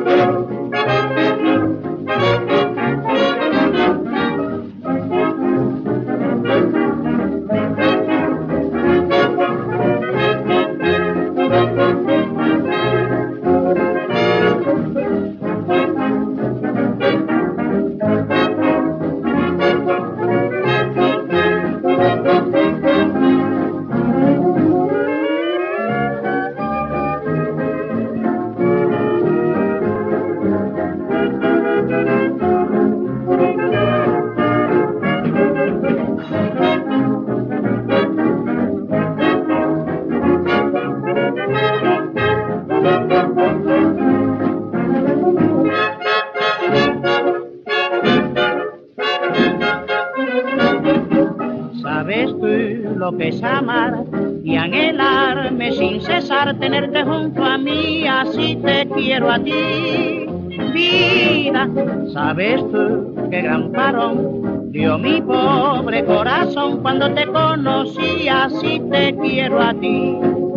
¿Sabes tú lo que es amar y anhelarme sin cesar, tenerte junto a mí, así te quiero a ti, vida? ¿Sabes tú qué gran parón dio mi pobre corazón cuando te conocí, así te quiero a ti?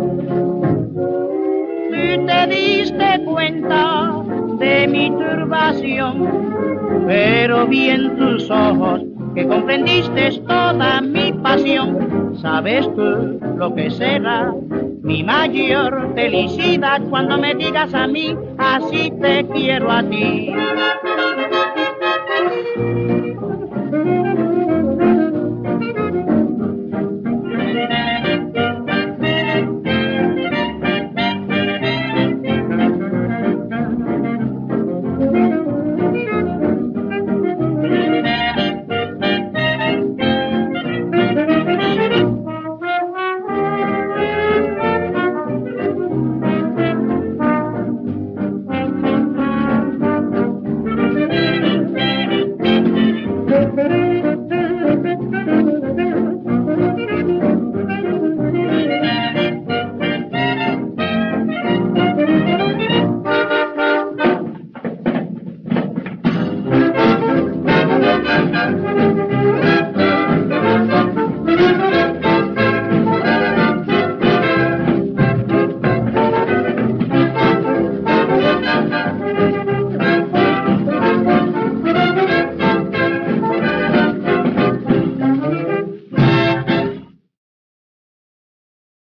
Si te diste cuenta de mi turbación, pero vi en tus ojos que comprendiste toda mi pasión. ¿Sabes tú lo que será mi mayor felicidad cuando me digas a mí, así te quiero a ti?